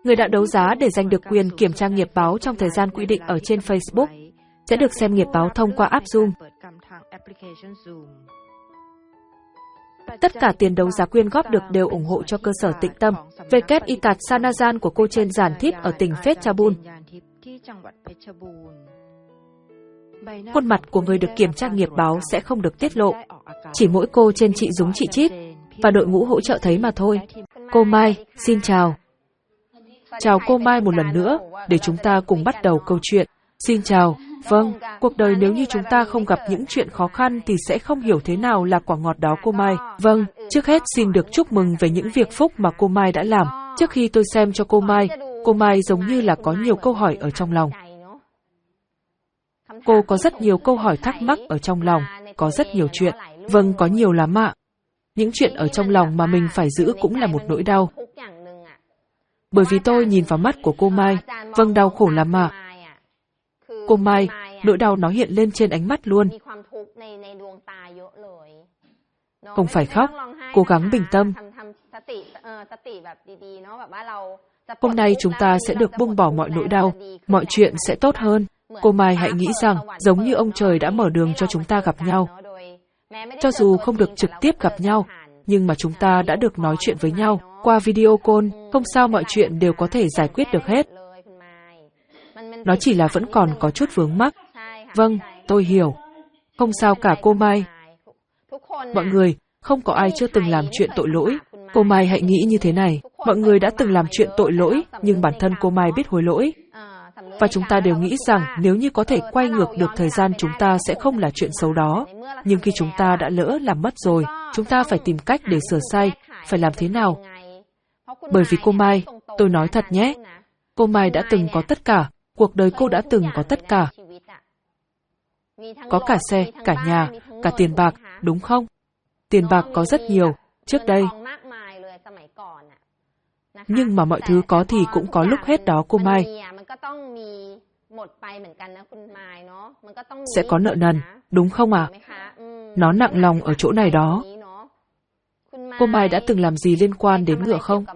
Người đã đấu giá để giành được quyền kiểm tra nghiệp báo trong thời gian quy định ở trên Facebook sẽ được xem nghiệp báo thông qua app Zoom. Tất cả tiền đấu giá quyên góp được đều ủng hộ cho cơ sở Tịnh Tâm Itat Sanazan của cô trên Giàn Thíp ở tỉnh Phetchabun. Khuôn mặt của người được kiểm tra nghiệp báo sẽ không được tiết lộ. Chỉ mỗi cô trên chị Dúng chị Chít và đội ngũ hỗ trợ thấy mà thôi. Cô Mai, xin chào. Chào cô Mai một lần nữa, để chúng ta cùng bắt đầu câu chuyện. Xin chào. Vâng, cuộc đời nếu như chúng ta không gặp những chuyện khó khăn thì sẽ không hiểu thế nào là quả ngọt đó cô Mai. Vâng, trước hết xin được chúc mừng về những việc phúc mà cô Mai đã làm. Trước khi tôi xem cho cô Mai giống như là có nhiều câu hỏi ở trong lòng. Cô có rất nhiều câu hỏi thắc mắc ở trong lòng, có rất nhiều chuyện. Vâng, có nhiều lắm ạ. Những chuyện ở trong lòng mà mình phải giữ cũng là một nỗi đau. Bởi vì tôi nhìn vào mắt của cô Mai, vâng đau khổ lắm ạ. Cô Mai, nỗi đau nó hiện lên trên ánh mắt luôn. Không phải khóc, cố gắng bình tâm. Hôm nay chúng ta sẽ được buông bỏ mọi nỗi đau, mọi chuyện sẽ tốt hơn. Cô Mai hãy nghĩ rằng, giống như ông trời đã mở đường cho chúng ta gặp nhau. Cho dù không được trực tiếp gặp nhau, nhưng mà chúng ta đã được nói chuyện với nhau qua video call, không sao mọi chuyện đều có thể giải quyết được hết. Nó chỉ là vẫn còn có chút vướng mắc. Vâng, tôi hiểu. Không sao cả cô Mai. Mọi người, không có ai chưa từng làm chuyện tội lỗi. Cô Mai hãy nghĩ như thế này. Mọi người đã từng làm chuyện tội lỗi, nhưng bản thân cô Mai biết hối lỗi. Và chúng ta đều nghĩ rằng nếu như có thể quay ngược được thời gian chúng ta sẽ không là chuyện xấu đó. Nhưng khi chúng ta đã lỡ làm mất rồi, chúng ta phải tìm cách để sửa sai. Phải làm thế nào? Bởi vì cô Mai, tôi nói thật nhé. Cô Mai đã từng có tất cả. Cuộc đời cô đã từng có tất cả. Có cả xe, cả nhà, cả tiền bạc, đúng không? Tiền bạc có rất nhiều, trước đây. Nhưng mà mọi thứ có thì cũng có lúc hết đó cô Mai. Sẽ có nợ nần, đúng không ạ? Nó nặng lòng ở chỗ này đó. Cô Mai đã từng làm gì liên quan đến ngựa không?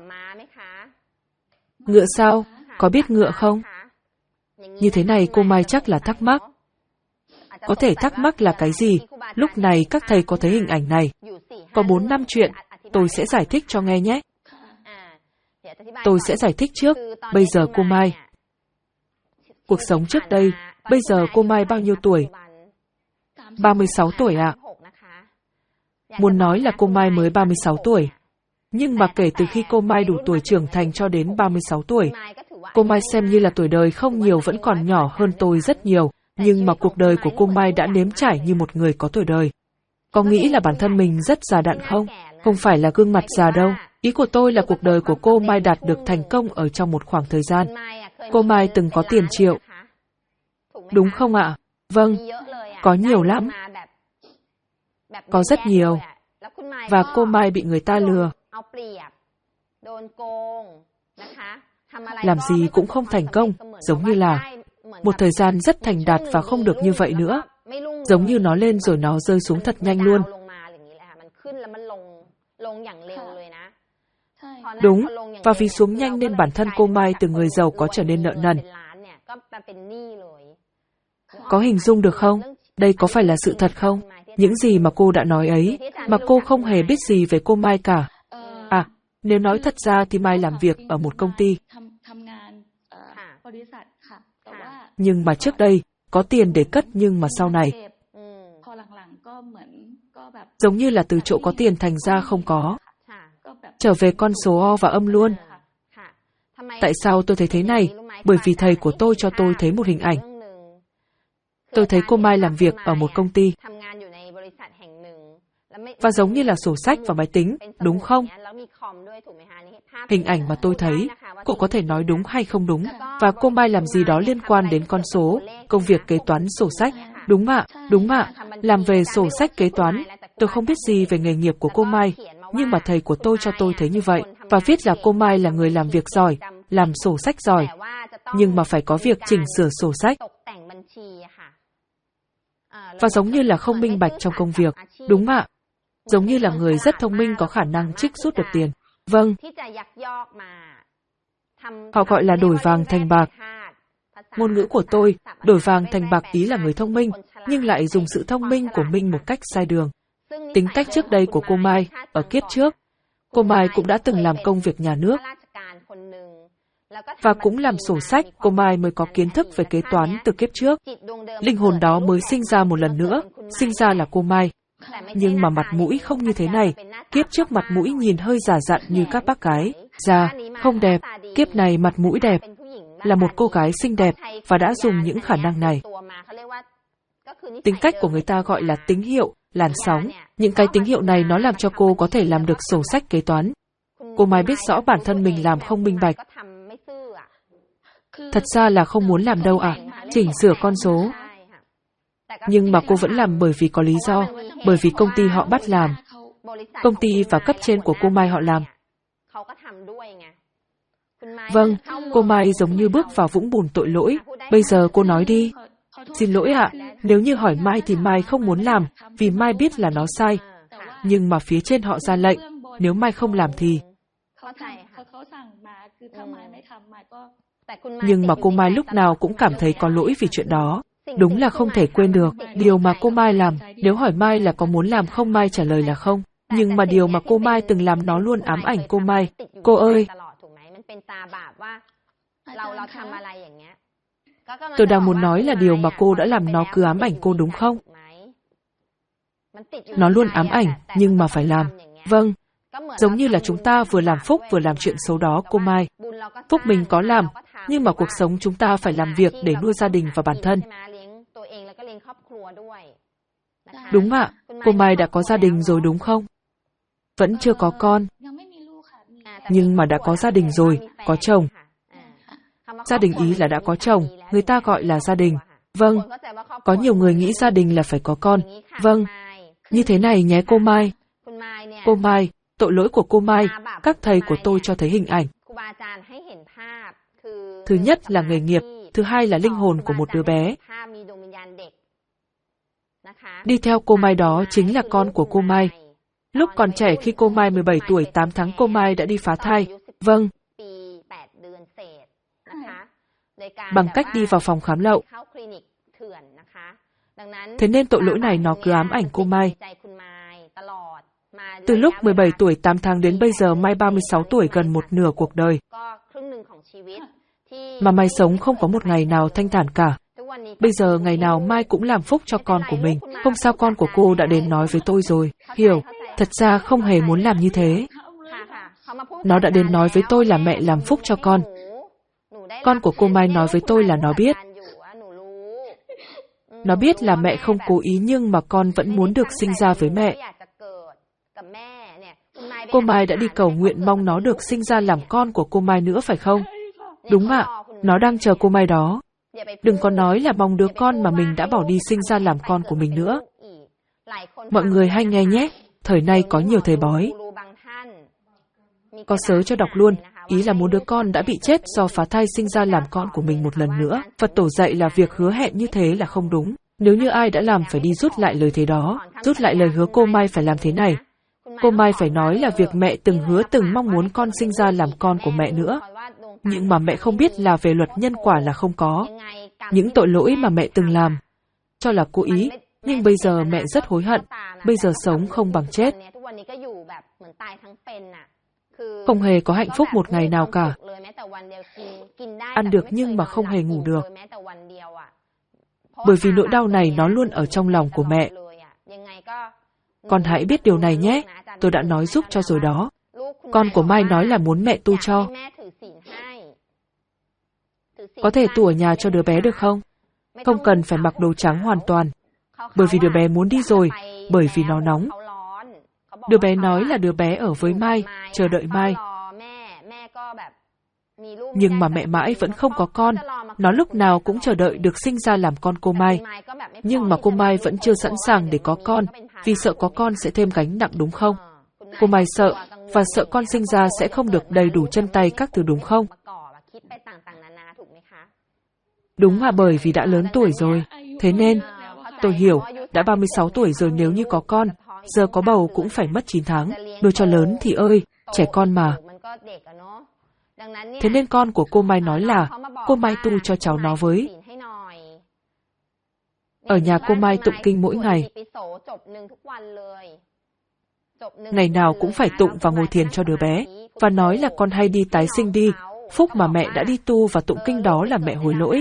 Ngựa sao? Có biết ngựa không? Như thế này cô Mai chắc là thắc mắc. Có thể thắc mắc là cái gì? Lúc này các thầy có thấy hình ảnh này. Có 4 năm chuyện, tôi sẽ giải thích cho nghe nhé. Tôi sẽ giải thích trước, bây giờ cô Mai. Cuộc sống trước đây, bây giờ cô Mai bao nhiêu tuổi? 36 tuổi ạ. Muốn nói là cô Mai mới 36 tuổi. Nhưng mà kể từ khi cô Mai đủ tuổi trưởng thành cho đến 36 tuổi, cô Mai xem như là tuổi đời không nhiều vẫn còn nhỏ hơn tôi rất nhiều. Nhưng mà cuộc đời của cô Mai đã nếm trải như một người có tuổi đời. Có nghĩ là bản thân mình rất già đặn không? Không phải là gương mặt già đâu. Ý của tôi là cuộc đời của cô Mai đạt được thành công ở trong một khoảng thời gian. Cô Mai từng có tiền triệu. Đúng không ạ? Vâng, có nhiều lắm. Có rất nhiều. Và cô Mai bị người ta lừa. Làm gì cũng không thành công, giống như là một thời gian rất thành đạt và không được như vậy nữa. Giống như nó lên rồi nó rơi xuống thật nhanh luôn. Đúng, và vì xuống nhanh nên bản thân cô Mai từ người giàu có trở nên nợ nần. Có hình dung được không? Đây có phải là sự thật không? Những gì mà cô đã nói ấy, mà cô không hề biết gì về cô Mai cả. À, nếu nói thật ra thì Mai làm việc ở một công ty. Nhưng mà trước đây, có tiền để cất nhưng mà sau này, giống như là từ chỗ có tiền thành ra không có. Trở về con số O và âm luôn. Tại sao tôi thấy thế này? Bởi vì thầy của tôi cho tôi thấy một hình ảnh. Tôi thấy cô Mai làm việc ở một công ty. Và giống như là sổ sách và máy tính, đúng không? Hình ảnh mà tôi thấy, cô có thể nói đúng hay không đúng. Và cô Mai làm gì đó liên quan đến con số, công việc kế toán sổ sách. Đúng ạ, làm về sổ sách kế toán. Tôi không biết gì về nghề nghiệp của cô Mai, nhưng mà thầy của tôi cho tôi thấy như vậy. Và viết là cô Mai là người làm việc giỏi, làm sổ sách giỏi. Nhưng mà phải có việc chỉnh sửa sổ sách. Và giống như là không minh bạch trong công việc. Đúng ạ. Giống như là người rất thông minh có khả năng trích rút được tiền. Vâng. Họ gọi là đổi vàng thành bạc. Ngôn ngữ của tôi, đổi vàng thành bạc ý là người thông minh, nhưng lại dùng sự thông minh của mình một cách sai đường. Tính cách trước đây của cô Mai, ở kiếp trước, cô Mai cũng đã từng làm công việc nhà nước, và cũng làm sổ sách, cô Mai mới có kiến thức về kế toán từ kiếp trước. Linh hồn đó mới sinh ra một lần nữa, sinh ra là cô Mai. Nhưng mà mặt mũi không như thế này, kiếp trước mặt mũi nhìn hơi giả dặn như các bác gái, già, không đẹp, kiếp này mặt mũi đẹp, là một cô gái xinh đẹp và đã dùng những khả năng này. Tính cách của người ta gọi là tín hiệu, làn sóng, những cái tín hiệu này nó làm cho cô có thể làm được sổ sách kế toán. Cô Mai biết rõ bản thân mình làm không minh bạch. Thật ra là không muốn làm đâu chỉnh sửa con số. Nhưng mà cô vẫn làm bởi vì có lý do, bởi vì công ty họ bắt làm. Công ty và cấp trên của cô Mai họ làm. Vâng, cô Mai giống như bước vào vũng bùn tội lỗi. Bây giờ cô nói đi. Xin lỗi ạ, nếu như hỏi Mai thì Mai không muốn làm, vì Mai biết là nó sai. Nhưng mà phía trên họ ra lệnh, nếu Mai không làm thì... Nhưng mà cô Mai lúc nào cũng cảm thấy có lỗi vì chuyện đó. Đúng là không thể quên được. Điều mà cô Mai làm, nếu hỏi Mai là có muốn làm không, Mai trả lời là không. Nhưng mà điều mà cô Mai từng làm nó luôn ám ảnh cô Mai. Cô ơi! Tôi đang muốn nói là điều mà cô đã làm nó cứ ám ảnh cô đúng không? Nó luôn ám ảnh, nhưng mà phải làm. Vâng. Giống như là chúng ta vừa làm phúc vừa làm chuyện xấu đó, cô Mai. Phúc mình có làm, nhưng mà cuộc sống chúng ta phải làm việc để nuôi gia đình và bản thân. Đúng ạ, cô Mai đã có gia đình rồi đúng không? Vẫn chưa có con. Nhưng mà đã có gia đình rồi, có chồng. Gia đình ý là đã có chồng, người ta gọi là gia đình. Vâng, có nhiều người nghĩ gia đình là phải có con. Vâng, như thế này nhé cô Mai. Cô Mai, tội lỗi của cô Mai, các thầy của tôi cho thấy hình ảnh. Thứ nhất là nghề nghiệp, thứ hai là linh hồn của một đứa bé. Đi theo cô Mai đó chính là con của cô Mai. Lúc còn trẻ khi cô Mai 17 tuổi 8 tháng cô Mai đã đi phá thai. Vâng. Bằng cách đi vào phòng khám lậu. Thế nên tội lỗi này nó cứ ám ảnh cô Mai. Từ lúc 17 tuổi 8 tháng đến bây giờ Mai 36 tuổi, gần một nửa cuộc đời. Mà Mai sống không có một ngày nào thanh thản cả. Bây giờ ngày nào Mai cũng làm phúc cho con của mình. Hôm sau con của cô đã đến nói với tôi rồi. Hiểu, thật ra không hề muốn làm như thế. Nó đã đến nói với tôi là mẹ làm phúc cho con. Con của cô Mai nói với tôi là nó biết. Nó biết là mẹ không cố ý nhưng mà con vẫn muốn được sinh ra với mẹ. Cô Mai đã đi cầu nguyện mong nó được sinh ra làm con của cô Mai nữa phải không? Đúng ạ, nó đang chờ cô Mai đó. Đừng có nói là mong đứa con mà mình đã bỏ đi sinh ra làm con của mình nữa. Mọi người hay nghe nhé, thời nay có nhiều thầy bói. Có sớ cho đọc luôn, ý là muốn đứa con đã bị chết do phá thai sinh ra làm con của mình một lần nữa. Phật tổ dạy là việc hứa hẹn như thế là không đúng. Nếu như ai đã làm phải đi rút lại lời thế đó, rút lại lời hứa cô Mai phải làm thế này. Cô Mai phải nói là việc mẹ từng hứa từng mong muốn con sinh ra làm con của mẹ nữa. Nhưng mà mẹ không biết là về luật nhân quả là không có. Những tội lỗi mà mẹ từng làm, cho là cố ý, nhưng bây giờ mẹ rất hối hận, bây giờ sống không bằng chết. Không hề có hạnh phúc một ngày nào cả. Ăn được nhưng mà không hề ngủ được. Bởi vì nỗi đau này nó luôn ở trong lòng của mẹ. Con hãy biết điều này nhé, tôi đã nói giúp cho rồi đó. Con của Mai nói là muốn mẹ tu cho. Có thể tu ở nhà cho đứa bé được không? Không cần phải mặc đồ trắng hoàn toàn. Bởi vì đứa bé muốn đi rồi, bởi vì nó nóng. Đứa bé nói là đứa bé ở với Mai, chờ đợi Mai. Nhưng mà mẹ mãi vẫn không có con, nó lúc nào cũng chờ đợi được sinh ra làm con cô Mai. Nhưng mà cô Mai vẫn chưa sẵn sàng để có con, vì sợ có con sẽ thêm gánh nặng đúng không? Cô Mai sợ, và sợ con sinh ra sẽ không được đầy đủ chân tay các thứ đúng không? Đúng mà bởi vì đã lớn tuổi rồi, thế nên, tôi hiểu, đã 36 tuổi rồi nếu như có con, giờ có bầu cũng phải mất 9 tháng, nuôi cho lớn thì ơi, trẻ con mà. Thế nên con của cô Mai nói là cô Mai tu cho cháu nó với. Ở nhà cô Mai tụng kinh mỗi ngày. Ngày nào cũng phải tụng và ngồi thiền cho đứa bé, và nói là con hay đi tái sinh đi, phúc mà mẹ đã đi tu và tụng kinh đó là mẹ hối lỗi.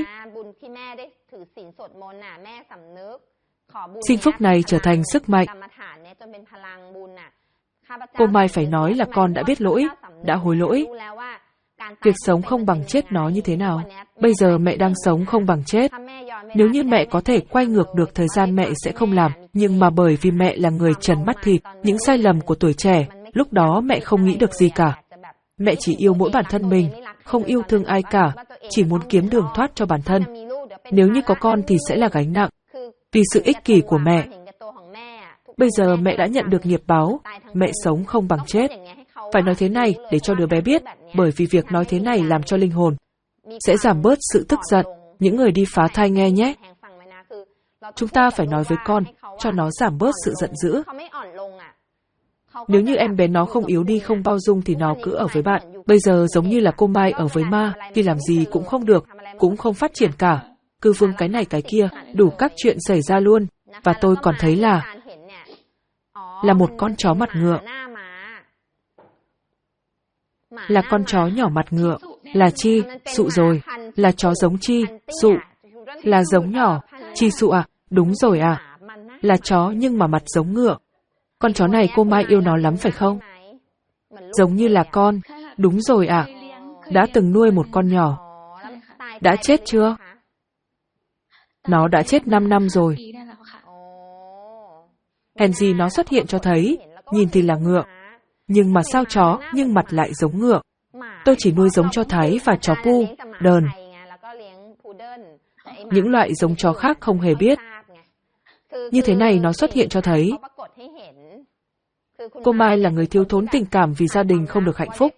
Xin phúc này trở thành sức mạnh. Cô Mai phải nói là con đã biết lỗi, đã hối lỗi. Việc sống không bằng chết nó như thế nào? Bây giờ mẹ đang sống không bằng chết. Nếu như mẹ có thể quay ngược được thời gian mẹ sẽ không làm, nhưng mà bởi vì mẹ là người trần mắt thịt, những sai lầm của tuổi trẻ, lúc đó mẹ không nghĩ được gì cả. Mẹ chỉ yêu mỗi bản thân mình, không yêu thương ai cả, chỉ muốn kiếm đường thoát cho bản thân. Nếu như có con thì sẽ là gánh nặng, vì sự ích kỷ của mẹ. Bây giờ mẹ đã nhận được nghiệp báo, mẹ sống không bằng chết. Phải nói thế này để cho đứa bé biết, bởi vì việc nói thế này làm cho linh hồn sẽ giảm bớt sự tức giận. Những người đi phá thai nghe nhé. Chúng ta phải nói với con, cho nó giảm bớt sự giận dữ. Nếu như em bé nó không yếu đi không bao dung thì nó cứ ở với bạn. Bây giờ giống như là cô Mai ở với ma, thì làm gì cũng không được, cũng không phát triển cả. Cứ vương cái này cái kia, đủ các chuyện xảy ra luôn. Và tôi còn thấy là một con chó mặt ngựa. Là con chó nhỏ mặt ngựa. Là chi, sụ rồi. Là chó giống chi, sụ. Là giống nhỏ, chi sụ à? Đúng rồi à. Là chó nhưng mà mặt giống ngựa. Con chó này cô Mai yêu nó lắm phải không? Giống như là con. Đúng rồi à. Đã từng nuôi một con nhỏ. Đã chết chưa? Nó đã chết 5 năm rồi. Hèn gì nó xuất hiện cho thấy, nhìn thì là ngựa. Nhưng mà sao chó, nhưng mặt lại giống ngựa. Tôi chỉ nuôi giống chó Thái và chó pu, đờn. Những loại giống chó khác không hề biết. Như thế này nó xuất hiện cho thấy. Cô Mai là người thiếu thốn tình cảm vì gia đình không được hạnh phúc.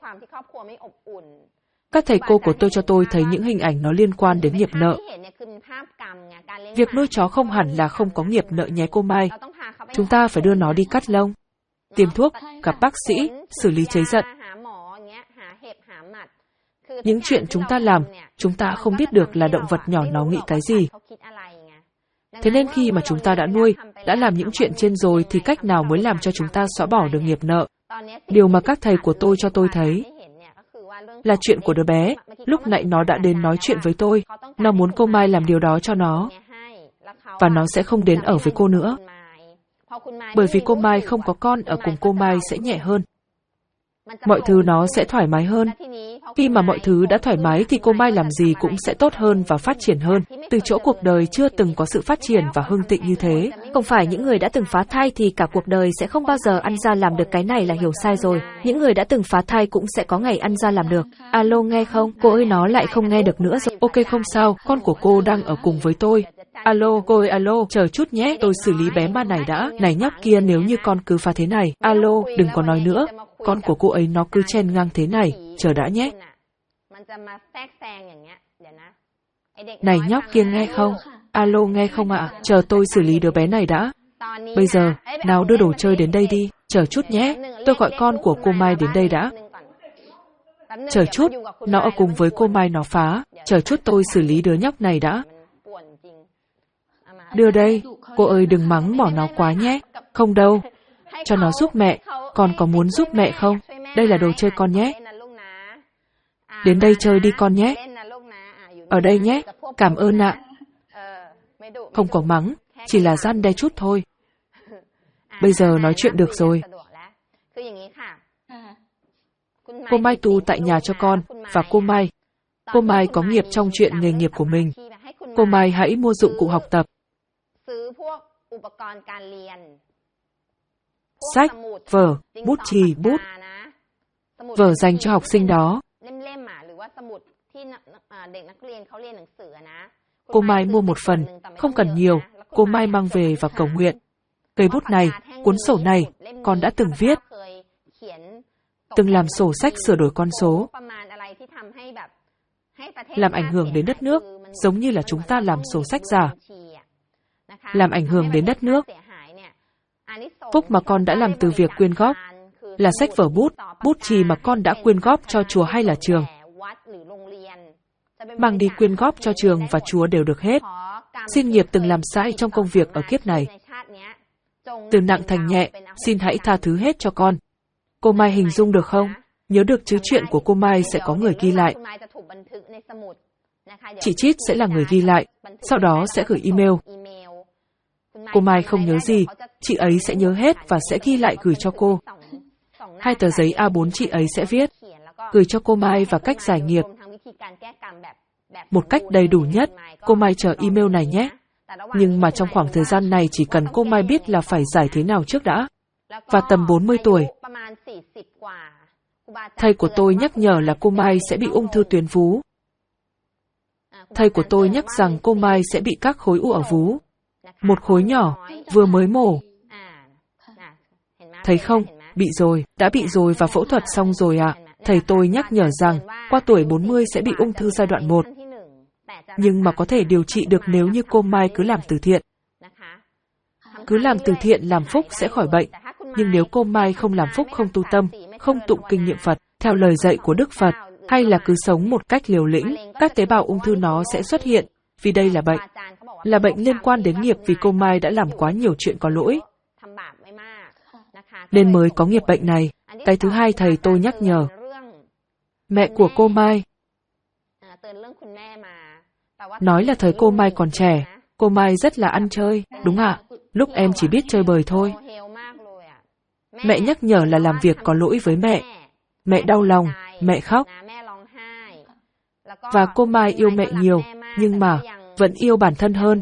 Các thầy cô của tôi cho tôi thấy những hình ảnh nó liên quan đến nghiệp nợ. Việc nuôi chó không hẳn là không có nghiệp nợ nhé cô Mai. Chúng ta phải đưa nó đi cắt lông, tiêm thuốc, gặp bác sĩ, xử lý cháy giận. Những chuyện chúng ta làm, chúng ta không biết được là động vật nhỏ nó nghĩ cái gì. Thế nên khi mà chúng ta đã nuôi, đã làm những chuyện trên rồi thì cách nào mới làm cho chúng ta xóa bỏ được nghiệp nợ? Điều mà các thầy của tôi cho tôi thấy là chuyện của đứa bé. Lúc nãy nó đã đến nói chuyện với tôi. Nó muốn cô Mai làm điều đó cho nó. Và nó sẽ không đến ở với cô nữa. Bởi vì cô Mai không có con ở cùng cô Mai sẽ nhẹ hơn. Mọi thứ nó sẽ thoải mái hơn. Khi mà mọi thứ đã thoải mái thì cô Mai làm gì cũng sẽ tốt hơn và phát triển hơn. Từ chỗ cuộc đời chưa từng có sự phát triển và hưng thịnh như thế. Không phải những người đã từng phá thai thì cả cuộc đời sẽ không bao giờ ăn ra làm được cái này là hiểu sai rồi. Những người đã từng phá thai cũng sẽ có ngày ăn ra làm được. Alo nghe không? Cô ơi nó lại không nghe được nữa rồi. Ok không sao, con của cô đang ở cùng với tôi. Alo, cô ơi alo, chờ chút nhé, tôi xử lý bé ma này đã. Này nhóc kia nếu như con cứ phá thế này. Alo, đừng có nói nữa. Con của cô ấy nó cứ chen ngang thế này, chờ đã nhé. Này nhóc kia nghe không? Alo nghe không ạ? Chờ tôi xử lý đứa bé này đã. Bây giờ, nào đưa đồ chơi đến đây đi. Chờ chút nhé, tôi gọi con của cô Mai đến đây đã. Chờ chút, nó ở cùng với cô Mai nó phá. Chờ chút tôi xử lý đứa nhóc này đã. Đưa đây, cô ơi đừng mắng mỏ nó quá nhé. Không đâu, cho nó giúp mẹ. Con có muốn giúp mẹ không? Đây là đồ chơi con nhé. Đến đây chơi đi con nhé. Ở đây nhé, cảm ơn ạ. Không có mắng, chỉ là răn đe chút thôi. Bây giờ nói chuyện được rồi. Cô Mai tu tại nhà cho con, và cô Mai có nghiệp trong chuyện nghề nghiệp của mình. Cô Mai hãy mua dụng cụ học tập. Sách, vở, bút chì, bút. Vở dành cho học sinh đó. Cô Mai mua một phần, không cần nhiều, cô Mai mang về và cầu nguyện. Cây bút này, cuốn sổ này, con đã từng viết. Từng làm sổ sách sửa đổi con số. Làm ảnh hưởng đến đất nước, giống như là chúng ta làm sổ sách giả. Làm ảnh hưởng đến đất nước. Phúc mà con đã làm từ việc quyên góp, là sách vở bút, bút chì mà con đã quyên góp cho chùa hay là trường. mang đi quyên góp cho trường và Chúa đều được hết. Xin nghiệp từng làm sai trong công việc ở kiếp này. Từ nặng thành nhẹ, xin hãy tha thứ hết cho con. Cô Mai hình dung được không? Nhớ được chứ chuyện của cô Mai sẽ có người ghi lại. Chị Chít sẽ là người ghi lại, sau đó sẽ gửi email. Cô Mai không nhớ gì, chị ấy sẽ nhớ hết và sẽ ghi lại gửi cho cô. 2 tờ giấy A4 chị ấy sẽ viết, gửi cho cô Mai và cách giải nghiệp. Một cách đầy đủ nhất, cô Mai chờ email này nhé. Nhưng mà trong khoảng thời gian này chỉ cần cô Mai biết là phải giải thế nào trước đã. Và tầm 40 tuổi, thầy của tôi nhắc nhở là cô Mai sẽ bị ung thư tuyến vú. Thầy của tôi nhắc rằng cô Mai sẽ bị các khối u ở vú. Một khối nhỏ, vừa mới mổ. Thấy không? Bị rồi, đã bị rồi và phẫu thuật xong rồi ạ. Thầy tôi nhắc nhở rằng, qua tuổi 40 sẽ bị ung thư giai đoạn 1. Nhưng mà có thể điều trị được nếu như cô Mai cứ làm từ thiện. Cứ làm từ thiện làm phúc sẽ khỏi bệnh. Nhưng nếu cô Mai không làm phúc, không tu tâm, không tụng kinh niệm Phật, theo lời dạy của Đức Phật, hay là cứ sống một cách liều lĩnh, các tế bào ung thư nó sẽ xuất hiện, vì đây là bệnh. Là bệnh liên quan đến nghiệp vì cô Mai đã làm quá nhiều chuyện có lỗi. Nên mới có nghiệp bệnh này. Cái thứ hai thầy tôi nhắc nhở. Mẹ của cô Mai. Nói là thời cô Mai còn trẻ, cô Mai rất là ăn chơi, đúng ạ? Lúc em chỉ biết chơi bời thôi. Mẹ nhắc nhở là làm việc có lỗi với mẹ. Mẹ đau lòng, mẹ khóc. Và cô Mai yêu mẹ nhiều, nhưng mà vẫn yêu bản thân hơn.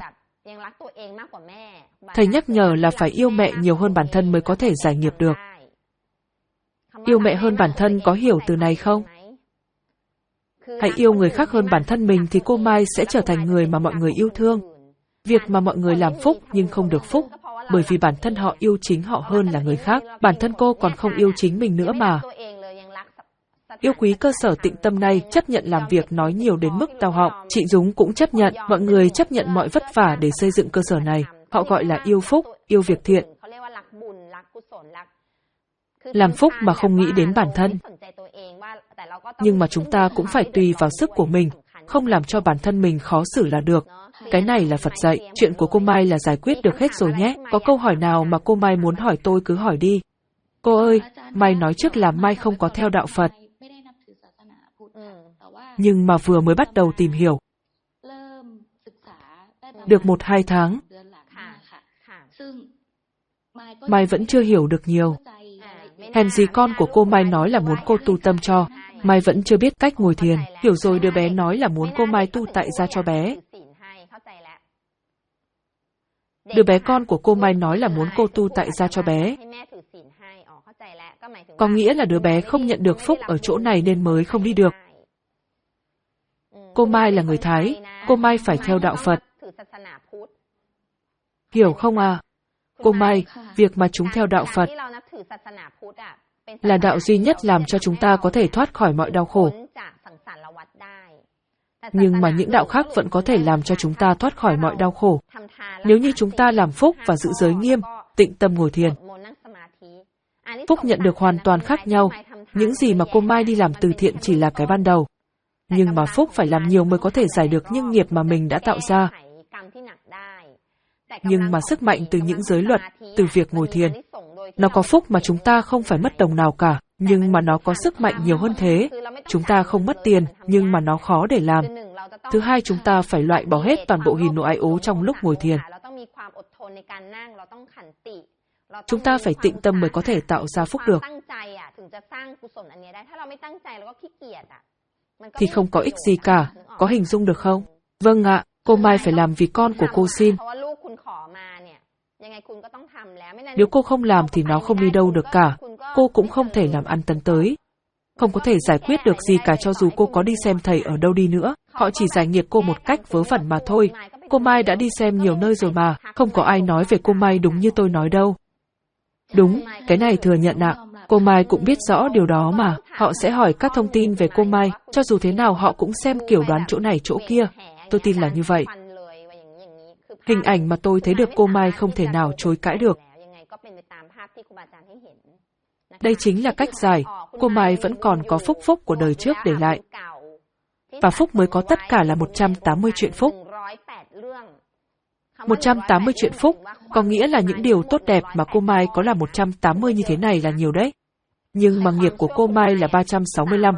Thầy nhắc nhở là phải yêu mẹ nhiều hơn bản thân mới có thể giải nghiệp được. Yêu mẹ hơn bản thân có hiểu từ này không? Hãy yêu người khác hơn bản thân mình thì cô Mai sẽ trở thành người mà mọi người yêu thương. Việc mà mọi người làm phúc nhưng không được phúc, bởi vì bản thân họ yêu chính họ hơn là người khác. Bản thân cô còn không yêu chính mình nữa mà. Yêu quý cơ sở tịnh tâm này, chấp nhận làm việc nói nhiều đến mức đau họng. Chị Dúng cũng chấp nhận, mọi người chấp nhận mọi vất vả để xây dựng cơ sở này. Họ gọi là yêu phúc, yêu việc thiện. Làm phúc mà không nghĩ đến bản thân. Nhưng mà chúng ta cũng phải tùy vào sức của mình, không làm cho bản thân mình khó xử là được. Cái này là Phật dạy, chuyện của cô Mai là giải quyết được hết rồi nhé. Có câu hỏi nào mà cô Mai muốn hỏi tôi cứ hỏi đi. Cô ơi, Mai nói trước là Mai không có theo đạo Phật. Nhưng mà vừa mới bắt đầu tìm hiểu. Được 1-2 tháng. Mai vẫn chưa hiểu được nhiều. Hèn gì con của cô Mai nói là muốn cô tu tâm cho. Mai vẫn chưa biết cách ngồi thiền. Hiểu rồi, đứa bé nói là muốn cô Mai tu tại gia cho bé. Đứa bé con của cô Mai nói là muốn cô tu tại gia cho bé. Có nghĩa là đứa bé không nhận được phúc ở chỗ này nên mới không đi được. Cô Mai là người Thái, cô Mai phải theo đạo Phật. Hiểu không à? Cô Mai, việc mà chúng theo đạo Phật là đạo duy nhất làm cho chúng ta có thể thoát khỏi mọi đau khổ. Nhưng mà những đạo khác vẫn có thể làm cho chúng ta thoát khỏi mọi đau khổ. Nếu như chúng ta làm phúc và giữ giới nghiêm, tịnh tâm ngồi thiền. Phúc nhận được hoàn toàn khác nhau. Những gì mà cô Mai đi làm từ thiện chỉ là cái ban đầu. Nhưng mà phúc phải làm nhiều mới có thể giải được những nghiệp mà mình đã tạo ra. Nhưng mà sức mạnh từ những giới luật, từ việc ngồi thiền, nó có phúc mà chúng ta không phải mất đồng nào cả, nhưng mà nó có sức mạnh nhiều hơn thế. Chúng ta không mất tiền, nhưng mà nó khó để làm. Thứ hai, chúng ta phải loại bỏ hết toàn bộ hỉ nộ ái ố trong lúc ngồi thiền. Chúng ta phải tịnh tâm mới có thể tạo ra phúc được. Thì không có ích gì cả, có hình dung được không? Vâng ạ, cô Mai phải làm vì con của cô xin. Nếu cô không làm thì nó không đi đâu được cả, cô cũng không thể làm ăn tấn tới. Không có thể giải quyết được gì cả cho dù cô có đi xem thầy ở đâu đi nữa, họ chỉ giải nghiệp cô một cách vớ vẩn mà thôi. Cô Mai đã đi xem nhiều nơi rồi mà, không có ai nói về cô Mai đúng như tôi nói đâu. Đúng, cái này thừa nhận ạ. Cô Mai cũng biết rõ điều đó mà, họ sẽ hỏi các thông tin về cô Mai, cho dù thế nào họ cũng xem kiểu đoán chỗ này chỗ kia. Tôi tin là như vậy. Hình ảnh mà tôi thấy được cô Mai không thể nào chối cãi được. Đây chính là cách giải, cô Mai vẫn còn có phúc của đời trước để lại. và phúc mới có tất cả là 180 chuyện phúc. 180 chuyện phúc, có nghĩa là những điều tốt đẹp mà cô Mai có là 180 như thế này là nhiều đấy. Nhưng mà nghiệp của cô Mai là 365.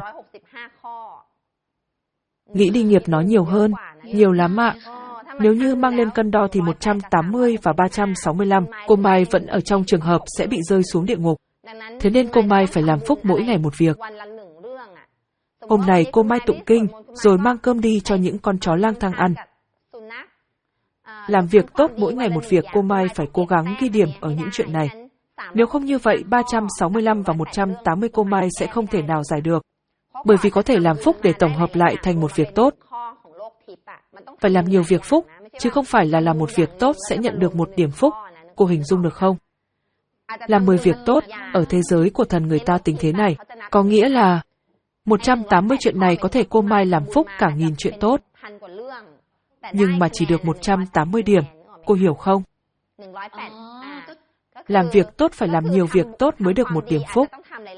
Nghĩ đi nghiệp nó nhiều hơn, nhiều lắm ạ. Nếu như mang lên cân đo thì 180 và 365, cô Mai vẫn ở trong trường hợp sẽ bị rơi xuống địa ngục. Thế nên cô Mai phải làm phúc mỗi ngày một việc. Hôm nay cô Mai tụng kinh, rồi mang cơm đi cho những con chó lang thang ăn. Làm việc tốt mỗi ngày một việc, cô Mai phải cố gắng ghi điểm ở những chuyện này. Nếu không như vậy, 365 và 180 cô Mai sẽ không thể nào giải được. Bởi vì có thể làm phúc để tổng hợp lại thành một việc tốt. Phải làm nhiều việc phúc, chứ không phải là làm một việc tốt sẽ nhận được một điểm phúc. Cô hình dung được không? Làm 10 việc tốt, ở thế giới của thần người ta tính thế này, có nghĩa là 180 chuyện này có thể cô Mai làm phúc cả 1000 chuyện tốt. Nhưng mà chỉ được 180 điểm, cô hiểu không? Làm việc tốt phải làm nhiều việc tốt mới được một điểm phúc.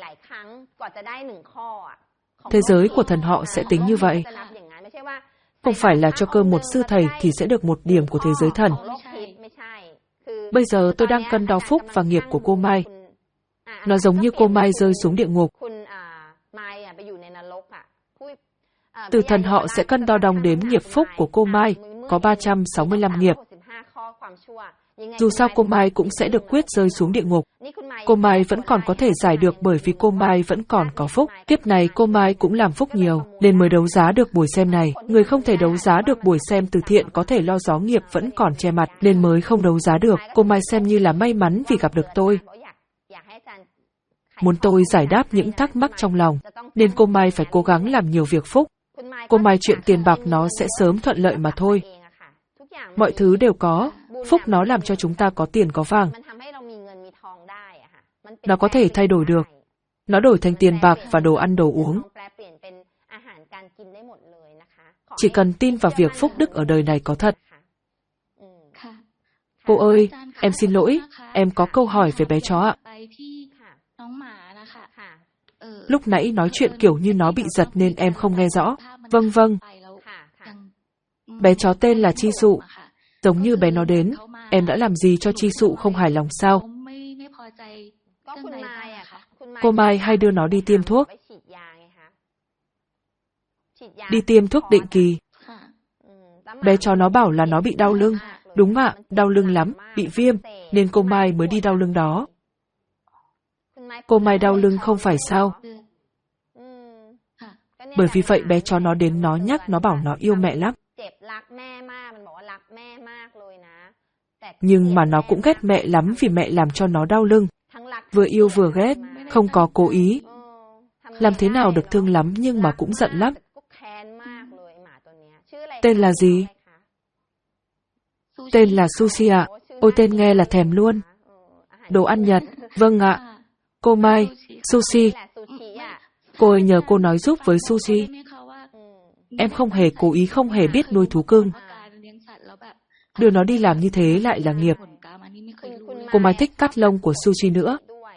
Thế giới của thần họ sẽ tính như vậy. Không phải là cho cơm một sư thầy thì sẽ được một điểm của thế giới thần. Bây giờ tôi đang cân đo phúc và nghiệp của cô Mai. Nó giống như cô Mai rơi xuống địa ngục. Từ thần họ sẽ cân đo đong đếm nghiệp phúc của cô Mai, có 365 nghiệp. Dù sao cô Mai cũng sẽ được quyết rơi xuống địa ngục. Cô Mai vẫn còn có thể giải được bởi vì cô Mai vẫn còn có phúc. Kiếp này cô Mai cũng làm phúc nhiều, nên mới đấu giá được buổi xem này. Người không thể đấu giá được buổi xem từ thiện có thể lo gió nghiệp vẫn còn che mặt, nên mới không đấu giá được. Cô Mai xem như là may mắn vì gặp được tôi. Muốn tôi giải đáp những thắc mắc trong lòng, nên cô Mai phải cố gắng làm nhiều việc phúc. Cô Mai chuyện tiền bạc nó sẽ sớm thuận lợi mà thôi. Mọi thứ đều có, phúc nó làm cho chúng ta có tiền có vàng. Nó có thể thay đổi được. Nó đổi thành tiền bạc và đồ ăn đồ uống. Chỉ cần tin vào việc phúc đức ở đời này có thật. Cô ơi, em xin lỗi, em có câu hỏi về bé chó ạ. Lúc nãy nói chuyện kiểu như nó bị giật nên em không nghe rõ. Vâng vâng. Bé chó tên là Chi Sụ. Giống như bé nó đến, em đã làm gì cho Chi Sụ không hài lòng sao? Cô Mai hay đưa nó đi tiêm thuốc. Đi tiêm thuốc định kỳ. Bé chó nó bảo là nó bị đau lưng. Đúng ạ, đau lưng lắm, bị viêm, nên cô Mai mới đi đau lưng đó. Cô Mai đau lưng không phải sao? Bởi vì vậy bé chó nó đến nó nhắc, nó bảo nó yêu mẹ lắm. Nhưng mà nó cũng ghét mẹ lắm vì mẹ làm cho nó đau lưng. Vừa yêu vừa ghét, không có cố ý. Làm thế nào được thương lắm nhưng mà cũng giận lắm. Tên là gì? Tên là Sushi ạ. Ôi tên nghe là thèm luôn. Đồ ăn Nhật, vâng ạ. Cô Mai, Sushi. Cô ơi nhờ cô nói giúp với Sushi. Em không hề cố ý, không hề biết nuôi thú cưng. Đưa nó đi làm như thế lại là nghiệp. Cô Mai thích cắt lông của Sushi nữa.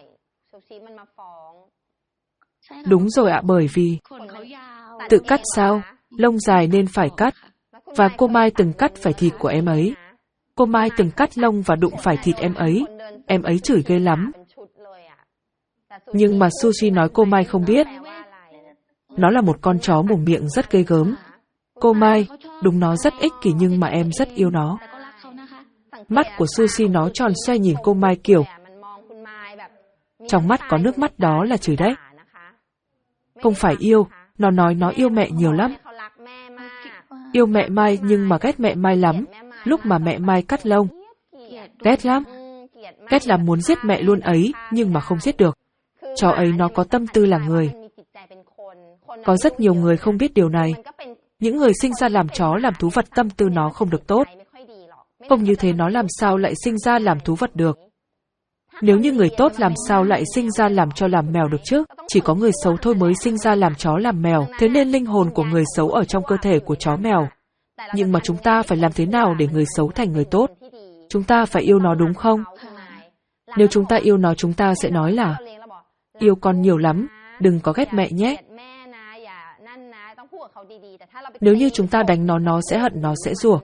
Đúng rồi ạ, bởi vì tự cắt sao? Lông dài nên phải cắt. Và cô Mai từng cắt phải thịt của em ấy. Cô Mai từng cắt lông và đụng phải thịt em ấy chửi ghê lắm. Nhưng mà Sushi nói cô Mai không biết. Nó là một con chó mồm miệng rất ghê gớm. Cô Mai, đúng nó rất ích kỷ nhưng mà em rất yêu nó. Mắt của Sushi nó tròn xoe nhìn cô Mai kiểu. Trong mắt có nước mắt đó là chửi đấy. Không phải yêu, nó nói nó yêu mẹ nhiều lắm. Yêu mẹ Mai nhưng mà ghét mẹ Mai lắm, lúc mà mẹ Mai cắt lông. Ghét lắm. Ghét là muốn giết mẹ luôn ấy, nhưng mà không giết được. Chó ấy nó có tâm tư là người. Có rất nhiều người không biết điều này. Những người sinh ra làm chó làm thú vật tâm tư nó không được tốt. Không như thế nó làm sao lại sinh ra làm thú vật được. Nếu như người tốt làm sao lại sinh ra làm cho làm mèo được chứ? Chỉ có người xấu thôi mới sinh ra làm chó làm mèo, thế nên linh hồn của người xấu ở trong cơ thể của chó mèo. Nhưng mà chúng ta phải làm thế nào để người xấu thành người tốt? Chúng ta phải yêu nó đúng không? Nếu chúng ta yêu nó chúng ta sẽ nói là yêu con nhiều lắm, đừng có ghét mẹ nhé. Nếu như chúng ta đánh nó sẽ hận, nó sẽ rủa.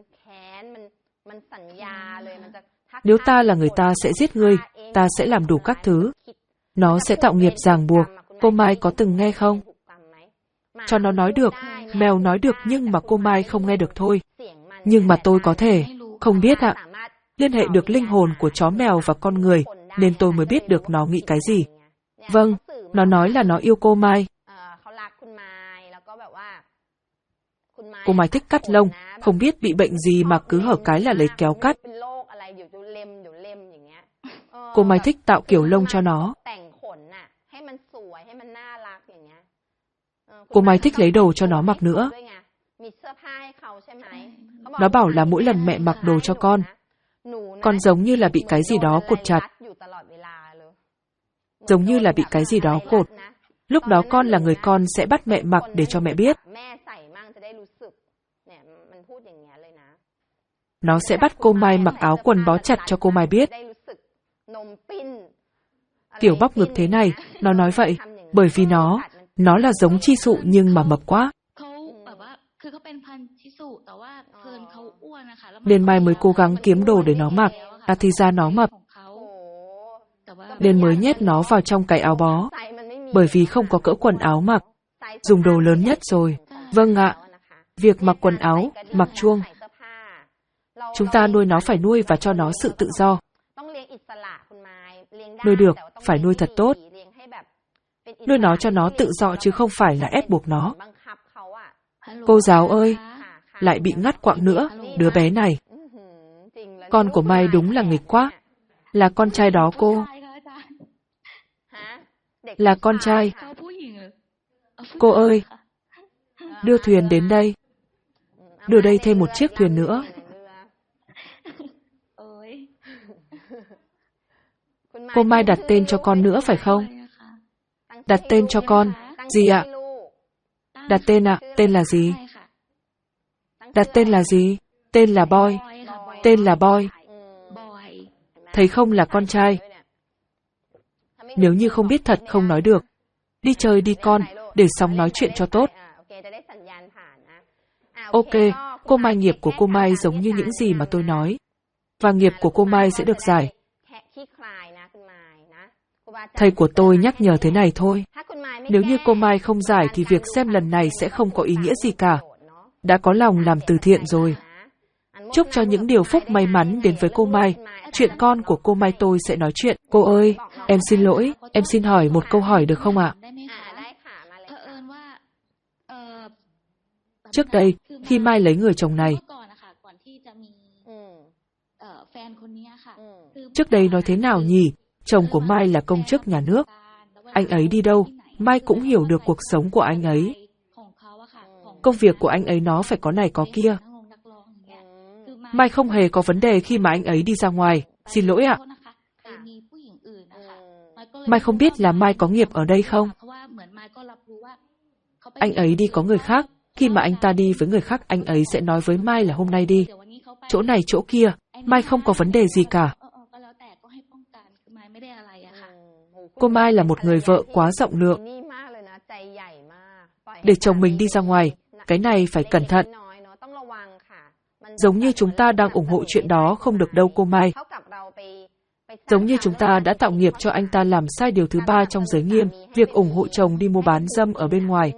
Nếu ta là người ta sẽ giết ngươi, ta sẽ làm đủ các thứ. Nó sẽ tạo nghiệp ràng buộc. Cô Mai có từng nghe không? Cho nó nói được, mèo nói được nhưng mà cô Mai không nghe được thôi. Nhưng mà tôi có thể, không biết ạ. Liên hệ được linh hồn của chó mèo và con người, nên tôi mới biết được nó nghĩ cái gì. Vâng, nó nói là nó yêu cô Mai. Cô Mai thích cắt lông, không biết bị bệnh gì mà cứ hở cái là lấy kéo cắt. Cô Mai thích tạo kiểu lông cho nó. Cô Mai thích lấy đồ cho nó mặc nữa. Nó bảo là mỗi lần mẹ mặc đồ cho con giống như là bị cái gì đó cột chặt. Giống như là bị cái gì đó cột. Lúc đó con là người con sẽ bắt mẹ mặc để cho mẹ biết. Nó sẽ bắt cô Mai mặc áo quần bó chặt cho cô Mai biết. Kiểu bóp ngực thế này, nó nói vậy, bởi vì nó là giống chi sụ nhưng mà mập quá. Nên Mai mới cố gắng kiếm đồ để nó mặc, thì ra nó mập. Nên mới nhét nó vào trong cái áo bó, bởi vì không có cỡ quần áo mặc. Dùng đồ lớn nhất rồi. Vâng ạ. Việc mặc quần áo, mặc chuông. Chúng ta nuôi nó phải nuôi và cho nó sự tự do. Nuôi được, phải nuôi thật tốt. Nuôi nó cho nó tự do chứ không phải là ép buộc nó. Cô giáo ơi, lại bị ngắt quãng nữa, đứa bé này. Con của Mai đúng là nghịch quá. Là con trai đó cô. Là con trai. Cô ơi, đưa thuyền đến đây. Đưa đây thêm một chiếc thuyền nữa. Cô Mai đặt tên cho con nữa phải không? Đặt tên cho con. Gì ạ? Đặt tên ạ, tên là gì? Đặt tên là gì? Tên là Boy. Tên là Boy. Thấy không, là con trai. Nếu như không biết thật không nói được. Đi chơi đi con, để xong nói chuyện cho tốt. Ok, cô Mai, nghiệp của cô Mai giống như những gì mà tôi nói. Và nghiệp của cô Mai sẽ được giải. Thầy của tôi nhắc nhở thế này thôi. Nếu như cô Mai không giải thì việc xem lần này sẽ không có ý nghĩa gì cả. Đã có lòng làm từ thiện rồi. Chúc cho những điều phúc may mắn đến với cô Mai. Chuyện con của cô Mai tôi sẽ nói chuyện. Cô ơi, em xin lỗi, em xin hỏi một câu hỏi được không ạ? Trước đây, khi Mai lấy người chồng này, trước đây nói thế nào nhỉ? Chồng của Mai là công chức nhà nước. Anh ấy đi đâu, Mai cũng hiểu được cuộc sống của anh ấy. Công việc của anh ấy nó phải có này có kia. Mai không hề có vấn đề khi mà anh ấy đi ra ngoài. Xin lỗi ạ. Mai không biết là Mai có nghiệp ở đây không? Anh ấy đi có người khác. Khi mà anh ta đi với người khác, anh ấy sẽ nói với Mai là hôm nay đi chỗ này chỗ kia. Mai không có vấn đề gì cả. Cô Mai là một người vợ quá rộng lượng. Để chồng mình đi ra ngoài, cái này phải cẩn thận. Giống như chúng ta đang ủng hộ chuyện đó không được đâu cô Mai. Giống như chúng ta đã tạo nghiệp cho anh ta làm sai điều thứ 3 trong giới nghiêm, việc ủng hộ chồng đi mua bán dâm ở bên ngoài.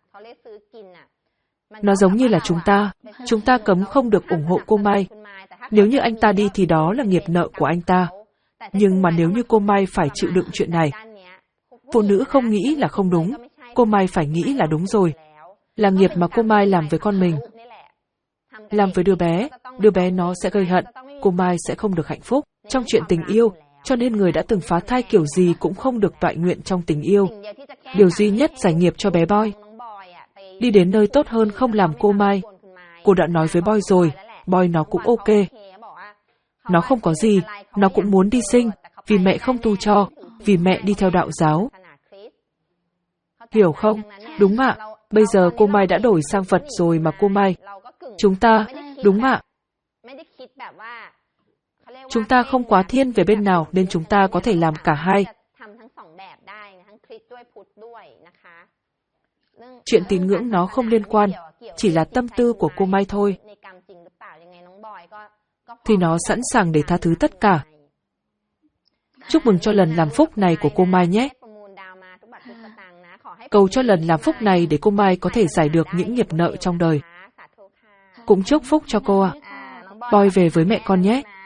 Nó giống như là chúng ta cấm không được ủng hộ cô Mai. Nếu như anh ta đi thì đó là nghiệp nợ của anh ta. Nhưng mà nếu như cô Mai phải chịu đựng chuyện này, phụ nữ không nghĩ là không đúng, cô Mai phải nghĩ là đúng rồi. Là nghiệp mà cô Mai làm với con mình. Làm với đứa bé nó sẽ gây hận, cô Mai sẽ không được hạnh phúc trong chuyện tình yêu, cho nên người đã từng phá thai kiểu gì cũng không được toại nguyện trong tình yêu. Điều duy nhất giải nghiệp cho bé Boy. Đi đến nơi tốt hơn không làm cô Mai. Cô đã nói với Boy rồi, Boy nó cũng ok. Nó không có gì, nó cũng muốn đi sinh, vì mẹ không tu cho, vì mẹ đi theo đạo giáo. Hiểu không? Đúng ạ. Bây giờ cô Mai đã đổi sang Phật rồi mà cô Mai. Chúng ta, đúng ạ. Chúng ta không quá thiên về bên nào nên chúng ta có thể làm cả hai. Chuyện tín ngưỡng nó không liên quan, chỉ là tâm tư của cô Mai thôi. Thì nó sẵn sàng để tha thứ tất cả. Chúc mừng cho lần làm phúc này của cô Mai nhé. Cầu cho lần làm phúc này để cô Mai có thể giải được những nghiệp nợ trong đời. Cũng chúc phúc cho cô ạ. Boy về với mẹ con nhé.